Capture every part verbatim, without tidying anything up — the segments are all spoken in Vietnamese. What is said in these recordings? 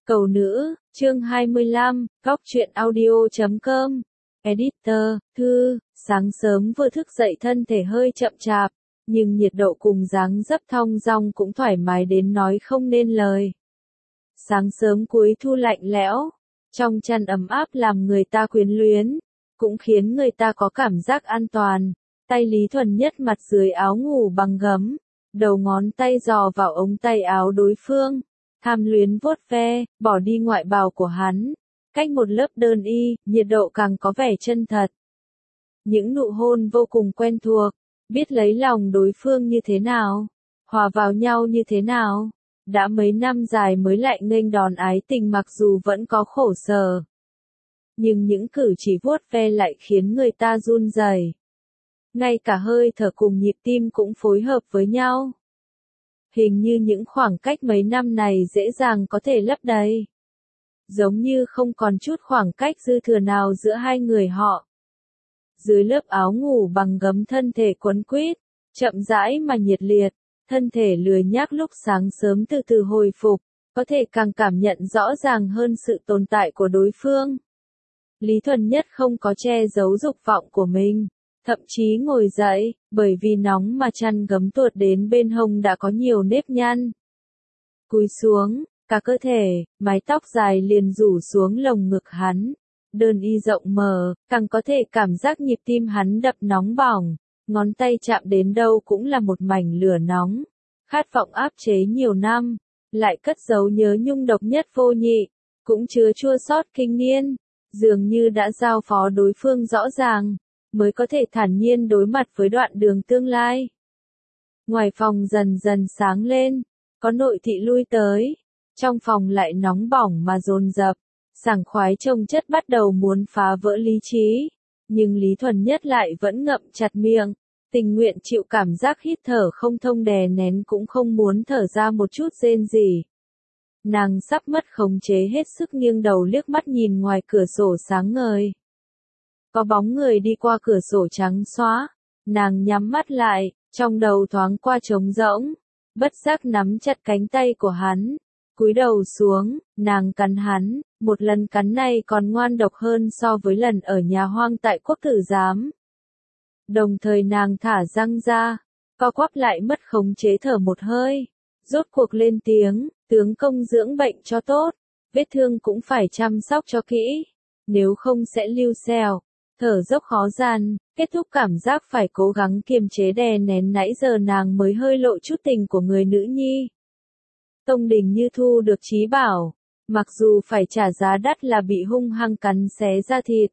Cầu nữ, chương hai mươi lăm, góc truyện audio chấm com. Editor, Thư, sáng sớm vừa thức dậy thân thể hơi chậm chạp, nhưng nhiệt độ cùng dáng dấp thong dong cũng thoải mái đến nói không nên lời. Sáng sớm cuối thu lạnh lẽo, trong chăn ấm áp làm người ta quyến luyến, cũng khiến người ta có cảm giác an toàn. Tay Lý Thuần Nhất mặt dưới áo ngủ bằng gấm, đầu ngón tay dò vào ống tay áo đối phương, tham luyến vuốt ve, bỏ đi ngoại bào của hắn, cách một lớp đơn y, nhiệt độ càng có vẻ chân thật. Những nụ hôn vô cùng quen thuộc, biết lấy lòng đối phương như thế nào, hòa vào nhau như thế nào. Đã mấy năm dài mới lại nghênh đón ái tình mặc dù vẫn có khổ sở. Nhưng những cử chỉ vuốt ve lại khiến người ta run rẩy. Ngay cả hơi thở cùng nhịp tim cũng phối hợp với nhau. Hình như những khoảng cách mấy năm này dễ dàng có thể lấp đầy. Giống như không còn chút khoảng cách dư thừa nào giữa hai người họ. Dưới lớp áo ngủ bằng gấm thân thể quấn quýt, chậm rãi mà nhiệt liệt, thân thể lười nhác lúc sáng sớm từ từ hồi phục, có thể càng cảm nhận rõ ràng hơn sự tồn tại của đối phương. Lý Thuần Nhất không có che giấu dục vọng của mình. Thậm chí ngồi dậy, bởi vì nóng mà chăn gấm tuột đến bên hông đã có nhiều nếp nhăn. Cúi xuống, cả cơ thể, mái tóc dài liền rủ xuống lồng ngực hắn. Đơn y rộng mở, càng có thể cảm giác nhịp tim hắn đập nóng bỏng. Ngón tay chạm đến đâu cũng là một mảnh lửa nóng. Khát vọng áp chế nhiều năm, lại cất giấu nhớ nhung độc nhất vô nhị, cũng chứa chua xót kinh niên. Dường như đã giao phó đối phương rõ ràng, mới có thể thản nhiên đối mặt với đoạn đường tương lai. Ngoài phòng dần dần sáng lên, có nội thị lui tới, trong phòng lại nóng bỏng mà dồn dập, sảng khoái chồng chất bắt đầu muốn phá vỡ lý trí, nhưng Lý Thuần Nhất lại vẫn ngậm chặt miệng, tình nguyện chịu cảm giác hít thở không thông đè nén cũng không muốn thở ra một chút rên rỉ. Nàng sắp mất khống chế hết sức nghiêng đầu liếc mắt nhìn ngoài cửa sổ sáng ngời. Có bóng người đi qua cửa sổ trắng xóa, nàng nhắm mắt lại, trong đầu thoáng qua trống rỗng, bất giác nắm chặt cánh tay của hắn, cúi đầu xuống, nàng cắn hắn, một lần cắn này còn ngoan độc hơn so với lần ở nhà hoang tại quốc tử giám. Đồng thời nàng thả răng ra, co quắp lại mất khống chế thở một hơi, rốt cuộc lên tiếng, tướng công dưỡng bệnh cho tốt, vết thương cũng phải chăm sóc cho kỹ, nếu không sẽ lưu xèo. Thở dốc khó gian, kết thúc cảm giác phải cố gắng kiềm chế đè nén nãy giờ nàng mới hơi lộ chút tình của người nữ nhi. Tông Đình như thu được trí bảo, mặc dù phải trả giá đắt là bị hung hăng cắn xé ra thịt.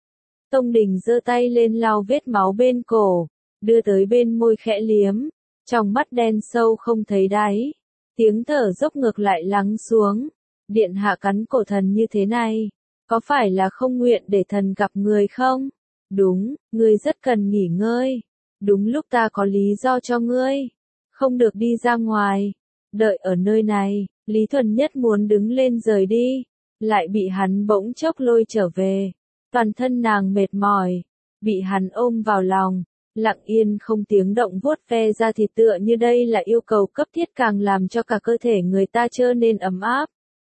Tông Đình giơ tay lên lau vết máu bên cổ, đưa tới bên môi khẽ liếm, trong mắt đen sâu không thấy đáy, tiếng thở dốc ngược lại lắng xuống. Điện hạ cắn cổ thần như thế này. Có phải là không nguyện để thần gặp người không? Đúng, ngươi rất cần nghỉ ngơi. Đúng lúc ta có lý do cho ngươi. Không được đi ra ngoài. Đợi ở nơi này, Lý Thuần Nhất muốn đứng lên rời đi. Lại bị hắn bỗng chốc lôi trở về. Toàn thân nàng mệt mỏi. Bị hắn ôm vào lòng. Lặng yên không tiếng động vuốt ve ra thịt tựa như đây là yêu cầu cấp thiết càng làm cho cả cơ thể người ta trở nên ấm áp.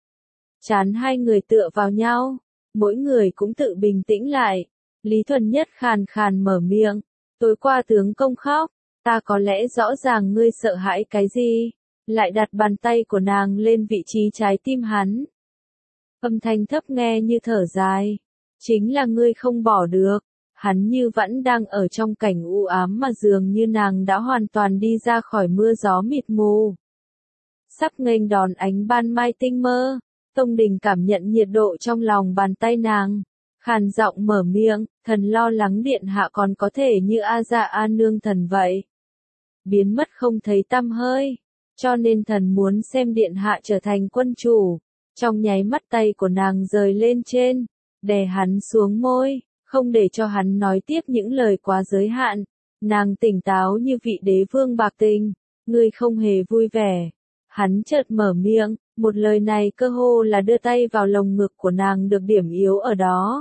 Chán hai người tựa vào nhau. Mỗi người cũng tự bình tĩnh lại. Lý Thuần Nhất khàn khàn mở miệng. Tối qua tướng công khóc. Ta có lẽ rõ ràng ngươi sợ hãi cái gì. Lại đặt bàn tay của nàng lên vị trí trái tim hắn. Âm thanh thấp nghe như thở dài. Chính là ngươi không bỏ được. Hắn như vẫn đang ở trong cảnh u ám mà dường như nàng đã hoàn toàn đi ra khỏi mưa gió mịt mù. Sắp nghênh đón ánh ban mai tinh mơ. Tông Đình cảm nhận nhiệt độ trong lòng bàn tay nàng, khàn giọng mở miệng, thần lo lắng điện hạ còn có thể như A Dạ A Nương thần vậy. Biến mất không thấy tăm hơi, cho nên thần muốn xem điện hạ trở thành quân chủ. Trong nháy mắt tay của nàng rời lên trên, đè hắn xuống môi, không để cho hắn nói tiếp những lời quá giới hạn. Nàng tỉnh táo như vị đế vương bạc tình, ngươi không hề vui vẻ. Hắn chợt mở miệng. Một lời này cơ hồ là đưa tay vào lồng ngực của nàng được điểm yếu ở đó.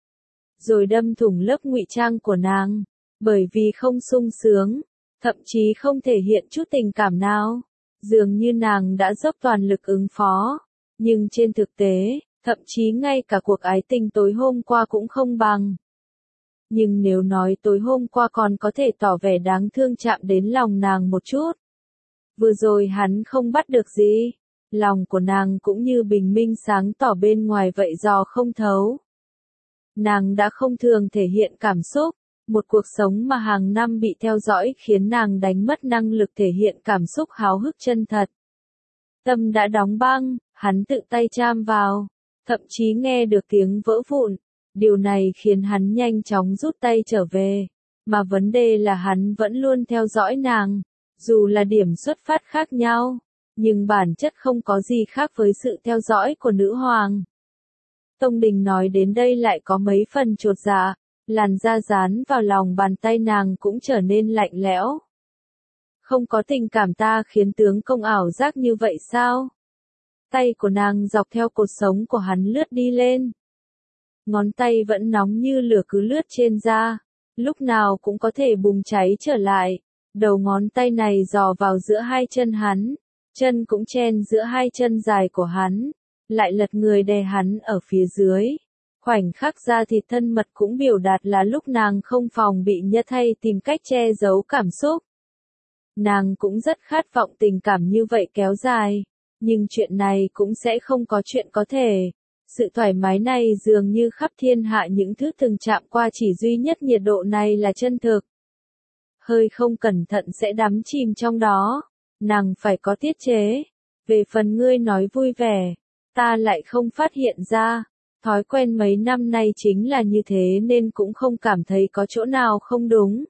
Rồi đâm thủng lớp ngụy trang của nàng. Bởi vì không sung sướng, thậm chí không thể hiện chút tình cảm nào. Dường như nàng đã dốc toàn lực ứng phó. Nhưng trên thực tế, thậm chí ngay cả cuộc ái tình tối hôm qua cũng không bằng. Nhưng nếu nói tối hôm qua còn có thể tỏ vẻ đáng thương chạm đến lòng nàng một chút. Vừa rồi hắn không bắt được gì. Lòng của nàng cũng như bình minh sáng tỏ bên ngoài vậy dò không thấu. Nàng đã không thường thể hiện cảm xúc. Một cuộc sống mà hàng năm bị theo dõi khiến nàng đánh mất năng lực thể hiện cảm xúc háo hức chân thật. Tâm đã đóng băng, hắn tự tay chạm vào. Thậm chí nghe được tiếng vỡ vụn. Điều này khiến hắn nhanh chóng rút tay trở về. Mà vấn đề là hắn vẫn luôn theo dõi nàng. Dù là điểm xuất phát khác nhau. Nhưng bản chất không có gì khác với sự theo dõi của nữ hoàng. Tông Đình nói đến đây lại có mấy phần chột dạ. Làn da dán vào lòng bàn tay nàng cũng trở nên lạnh lẽo. Không có tình cảm ta khiến tướng công ảo giác như vậy sao? Tay của nàng dọc theo cột sống của hắn lướt đi lên. Ngón tay vẫn nóng như lửa cứ lướt trên da. Lúc nào cũng có thể bùng cháy trở lại. Đầu ngón tay này dò vào giữa hai chân hắn. Chân cũng chen giữa hai chân dài của hắn. Lại lật người đè hắn ở phía dưới. Khoảnh khắc da thịt thân mật cũng biểu đạt là lúc nàng không phòng bị nhất hay tìm cách che giấu cảm xúc. Nàng cũng rất khát vọng tình cảm như vậy kéo dài. Nhưng chuyện này cũng sẽ không có chuyện có thể. Sự thoải mái này dường như khắp thiên hạ những thứ từng chạm qua chỉ duy nhất nhiệt độ này là chân thực. Hơi không cẩn thận sẽ đắm chìm trong đó. Nàng phải có tiết chế. Về phần ngươi nói vui vẻ, ta lại không phát hiện ra. Thói quen mấy năm nay chính là như thế nên cũng không cảm thấy có chỗ nào không đúng.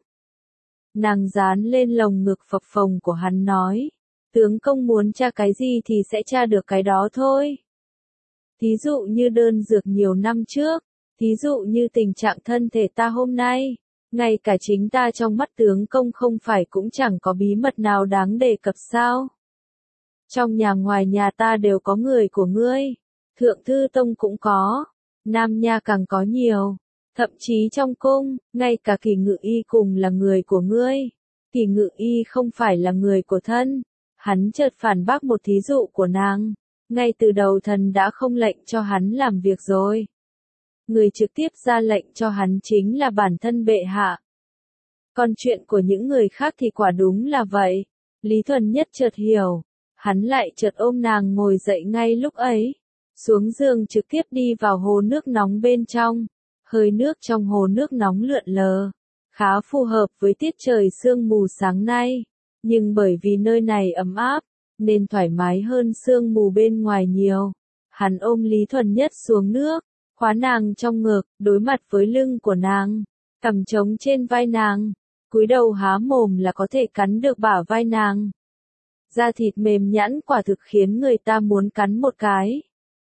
Nàng dán lên lồng ngực phập phồng của hắn nói. Tướng công muốn tra cái gì thì sẽ tra được cái đó thôi. Thí dụ như đơn dược nhiều năm trước. Thí dụ như tình trạng thân thể ta hôm nay. Ngay cả chính ta trong mắt tướng công không phải cũng chẳng có bí mật nào đáng đề cập sao. Trong nhà ngoài nhà ta đều có người của ngươi. Thượng thư tông cũng có. Nam nha càng có nhiều. Thậm chí trong cung, ngay cả Kỳ Ngự Y cùng là người của ngươi. Kỳ Ngự Y không phải là người của thân. Hắn chợt phản bác một thí dụ của nàng. Ngay từ đầu thần đã không lệnh cho hắn làm việc rồi. Người trực tiếp ra lệnh cho hắn chính là bản thân bệ hạ. Còn chuyện của những người khác thì quả đúng là vậy. Lý Thuần Nhất chợt hiểu. Hắn lại chợt ôm nàng ngồi dậy ngay lúc ấy. Xuống giường trực tiếp đi vào hồ nước nóng bên trong. Hơi nước trong hồ nước nóng lượn lờ. Khá phù hợp với tiết trời sương mù sáng nay. Nhưng bởi vì nơi này ấm áp, nên thoải mái hơn sương mù bên ngoài nhiều. Hắn ôm Lý Thuần Nhất xuống nước, khóa nàng trong ngực, đối mặt với lưng của nàng, cằm trống trên vai nàng, cúi đầu há mồm là có thể cắn được bả vai nàng. Da thịt mềm nhẵn quả thực khiến người ta muốn cắn một cái.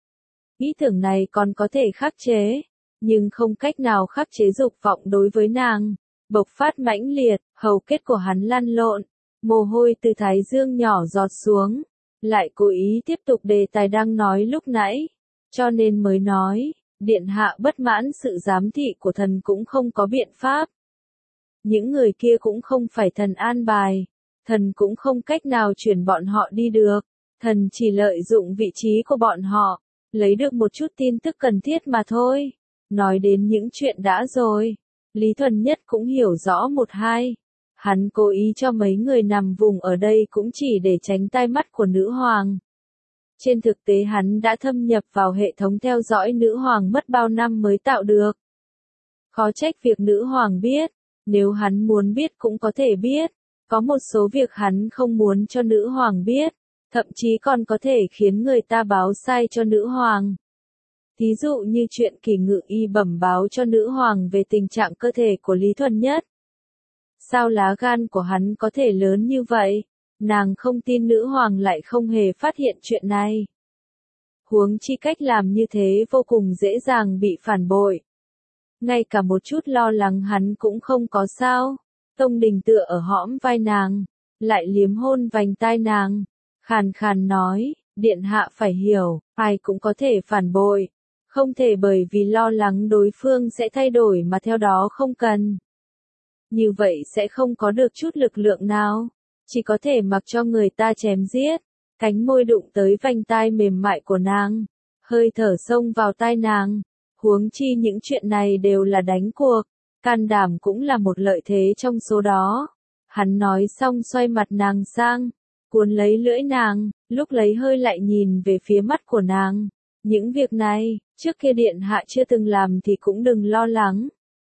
Ý tưởng này còn có thể khắc chế, nhưng không cách nào khắc chế dục vọng đối với nàng. Bộc phát mãnh liệt, hầu kết của hắn lăn lộn, mồ hôi từ thái dương nhỏ giọt xuống, lại cố ý tiếp tục đề tài đang nói lúc nãy, cho nên mới nói, điện hạ bất mãn sự giám thị của thần cũng không có biện pháp. Những người kia cũng không phải thần an bài, thần cũng không cách nào chuyển bọn họ đi được, thần chỉ lợi dụng vị trí của bọn họ, lấy được một chút tin tức cần thiết mà thôi. Nói đến những chuyện đã rồi, Lý Thuần Nhất cũng hiểu rõ một hai. Hắn cố ý cho mấy người nằm vùng ở đây cũng chỉ để tránh tai mắt của nữ hoàng. Trên thực tế hắn đã thâm nhập vào hệ thống theo dõi nữ hoàng mất bao năm mới tạo được. Khó trách việc nữ hoàng biết, nếu hắn muốn biết cũng có thể biết. Có một số việc hắn không muốn cho nữ hoàng biết, thậm chí còn có thể khiến người ta báo sai cho nữ hoàng. Thí dụ như chuyện Kỳ Ngự Y bẩm báo cho nữ hoàng về tình trạng cơ thể của Lý Thuần Nhất. Sao lá gan của hắn có thể lớn như vậy? Nàng không tin nữ hoàng lại không hề phát hiện chuyện này. Huống chi cách làm như thế vô cùng dễ dàng bị phản bội. Ngay cả một chút lo lắng hắn cũng không có sao. Tông Đình tựa ở hõm vai nàng, lại liếm hôn vành tai nàng, khàn khàn nói, điện hạ phải hiểu, ai cũng có thể phản bội. Không thể bởi vì lo lắng đối phương sẽ thay đổi mà theo đó không cần. Như vậy sẽ không có được chút lực lượng nào, chỉ có thể mặc cho người ta chém giết. cánh môi đụng tới vành tai mềm mại của nàng, hơi thở xông vào tai nàng, huống chi những chuyện này đều là đánh cuộc, can đảm cũng là một lợi thế trong số đó. Hắn nói xong xoay mặt nàng sang, cuốn lấy lưỡi nàng, lúc lấy hơi lại nhìn về phía mắt của nàng. Những việc này, trước kia điện hạ chưa từng làm thì cũng đừng lo lắng.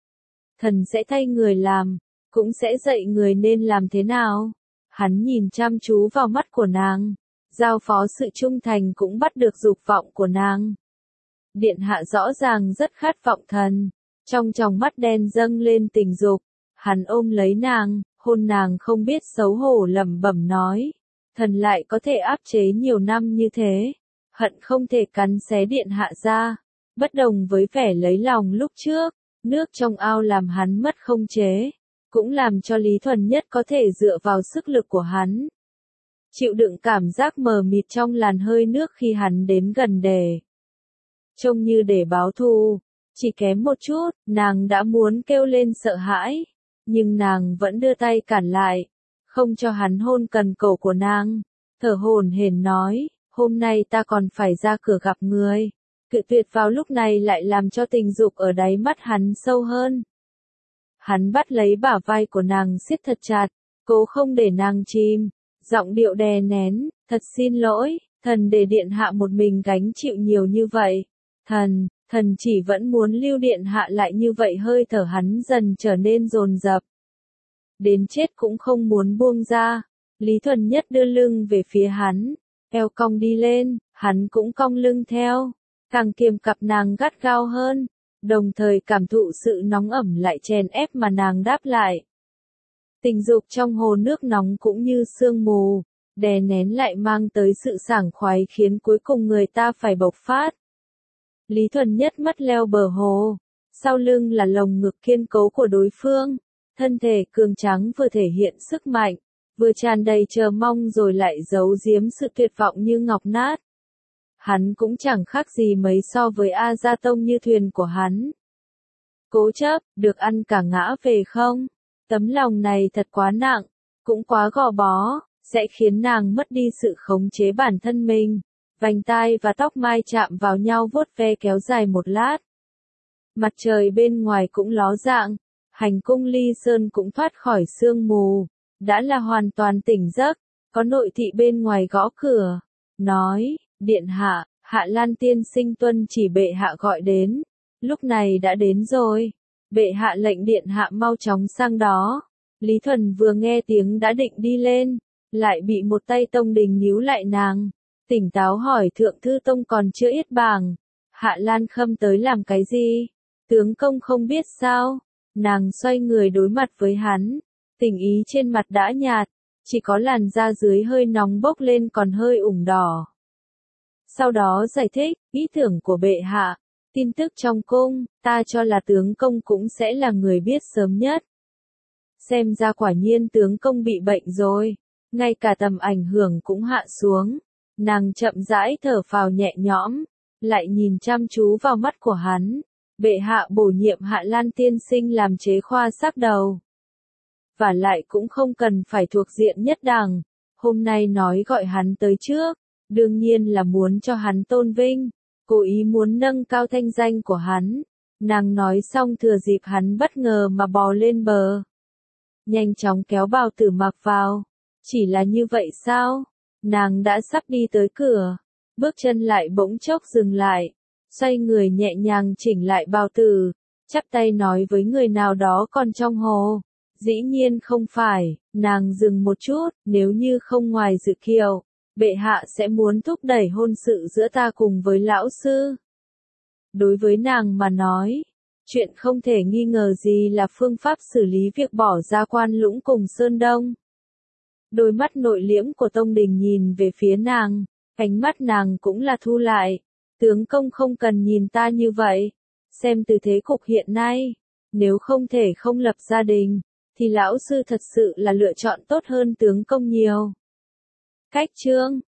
Thần sẽ thay người làm, cũng sẽ dạy người nên làm thế nào. Hắn nhìn chăm chú vào mắt của nàng, giao phó sự trung thành cũng bắt được dục vọng của nàng. Điện hạ rõ ràng rất khát vọng thần, trong tròng mắt đen dâng lên tình dục. Hắn ôm lấy nàng, hôn nàng không biết xấu hổ lẩm bẩm nói, thần lại có thể áp chế nhiều năm như thế, hận không thể cắn xé điện hạ ra. Bất đồng với vẻ lấy lòng lúc trước, nước trong ao làm hắn mất không chế, cũng làm cho Lý Thuần Nhất có thể dựa vào sức lực của hắn, chịu đựng cảm giác mờ mịt trong làn hơi nước khi hắn đến gần để trông như để báo thù. Chỉ kém một chút, nàng đã muốn kêu lên sợ hãi, nhưng nàng vẫn đưa tay cản lại, không cho hắn hôn cần cổ của nàng, thở hổn hển nói, hôm nay ta còn phải ra cửa gặp người. Cự tuyệt vào lúc này lại làm cho tình dục ở đáy mắt hắn sâu hơn. Hắn bắt lấy bả vai của nàng siết thật chặt, cố không để nàng chìm, giọng điệu đè nén, thật xin lỗi, thần để điện hạ một mình gánh chịu nhiều như vậy. Thần, thần chỉ vẫn muốn lưu điện hạ lại như vậy. Hơi thở hắn dần trở nên dồn dập. Đến chết cũng không muốn buông ra. Lý Thuần Nhất đưa lưng về phía hắn, eo cong đi lên, hắn cũng cong lưng theo, càng kiềm cặp nàng gắt gao hơn, đồng thời cảm thụ sự nóng ẩm lại chèn ép mà nàng đáp lại. Tình dục trong hồ nước nóng cũng như sương mù, đè nén lại mang tới sự sảng khoái khiến cuối cùng người ta phải bộc phát. Lý Thuần Nhất mắt leo bờ hồ, sau lưng là lồng ngực kiên cố của đối phương, thân thể cường tráng vừa thể hiện sức mạnh, vừa tràn đầy chờ mong rồi lại giấu giếm sự tuyệt vọng như ngọc nát. Hắn cũng chẳng khác gì mấy so với A Gia Tông như thuyền của hắn. Cố chấp, được ăn cả ngã về không? Tấm lòng này thật quá nặng, cũng quá gò bó, sẽ khiến nàng mất đi sự khống chế bản thân mình. Vành tai và tóc mai chạm vào nhau vuốt ve kéo dài một lát. Mặt trời bên ngoài cũng ló dạng, hành cung Ly Sơn cũng thoát khỏi sương mù, đã là hoàn toàn tỉnh giấc, có nội thị bên ngoài gõ cửa, nói, điện hạ, Hạ Lan tiên sinh tuân chỉ bệ hạ gọi đến, lúc này đã đến rồi, bệ hạ lệnh điện hạ mau chóng sang đó. Lý Thuần vừa nghe tiếng đã định đi lên, lại bị một tay Tông Đình níu lại nàng, tỉnh táo hỏi thượng thư tông còn chưa yết bảng, Hạ Lan Khâm tới làm cái gì? Tướng công không biết sao? Nàng xoay người đối mặt với hắn, tình ý trên mặt đã nhạt, chỉ có làn da dưới hơi nóng bốc lên còn hơi ửng đỏ. Sau đó giải thích, ý tưởng của bệ hạ, tin tức trong cung, ta cho là tướng công cũng sẽ là người biết sớm nhất. Xem ra quả nhiên tướng công bị bệnh rồi, ngay cả tầm ảnh hưởng cũng hạ xuống. Nàng chậm rãi thở phào nhẹ nhõm, lại nhìn chăm chú vào mắt của hắn. Bệ hạ bổ nhiệm Hạ Lan tiên sinh làm chế khoa sắc đầu. Và lại cũng không cần phải thuộc diện nhất đẳng. Hôm nay nói gọi hắn tới trước, đương nhiên là muốn cho hắn tôn vinh, cố ý muốn nâng cao thanh danh của hắn. Nàng nói xong thừa dịp hắn bất ngờ mà bò lên bờ. Nhanh chóng kéo bào tử mặc vào. Chỉ là như vậy sao? Nàng đã sắp đi tới cửa, bước chân lại bỗng chốc dừng lại, xoay người nhẹ nhàng chỉnh lại bào tử, chắp tay nói với người nào đó còn trong hồ. Dĩ nhiên không phải, nàng dừng một chút, nếu như không ngoài dự kiều, bệ hạ sẽ muốn thúc đẩy hôn sự giữa ta cùng với lão sư. Đối với nàng mà nói, chuyện không thể nghi ngờ gì là phương pháp xử lý việc bỏ ra Quan Lũng cùng Sơn Đông. Đôi mắt nội liễm của Tông Đình nhìn về phía nàng, ánh mắt nàng cũng là thu lại. Tướng công không cần nhìn ta như vậy, xem từ thế cục hiện nay, nếu không thể không lập gia đình, thì lão sư thật sự là lựa chọn tốt hơn tướng công nhiều. Cách chương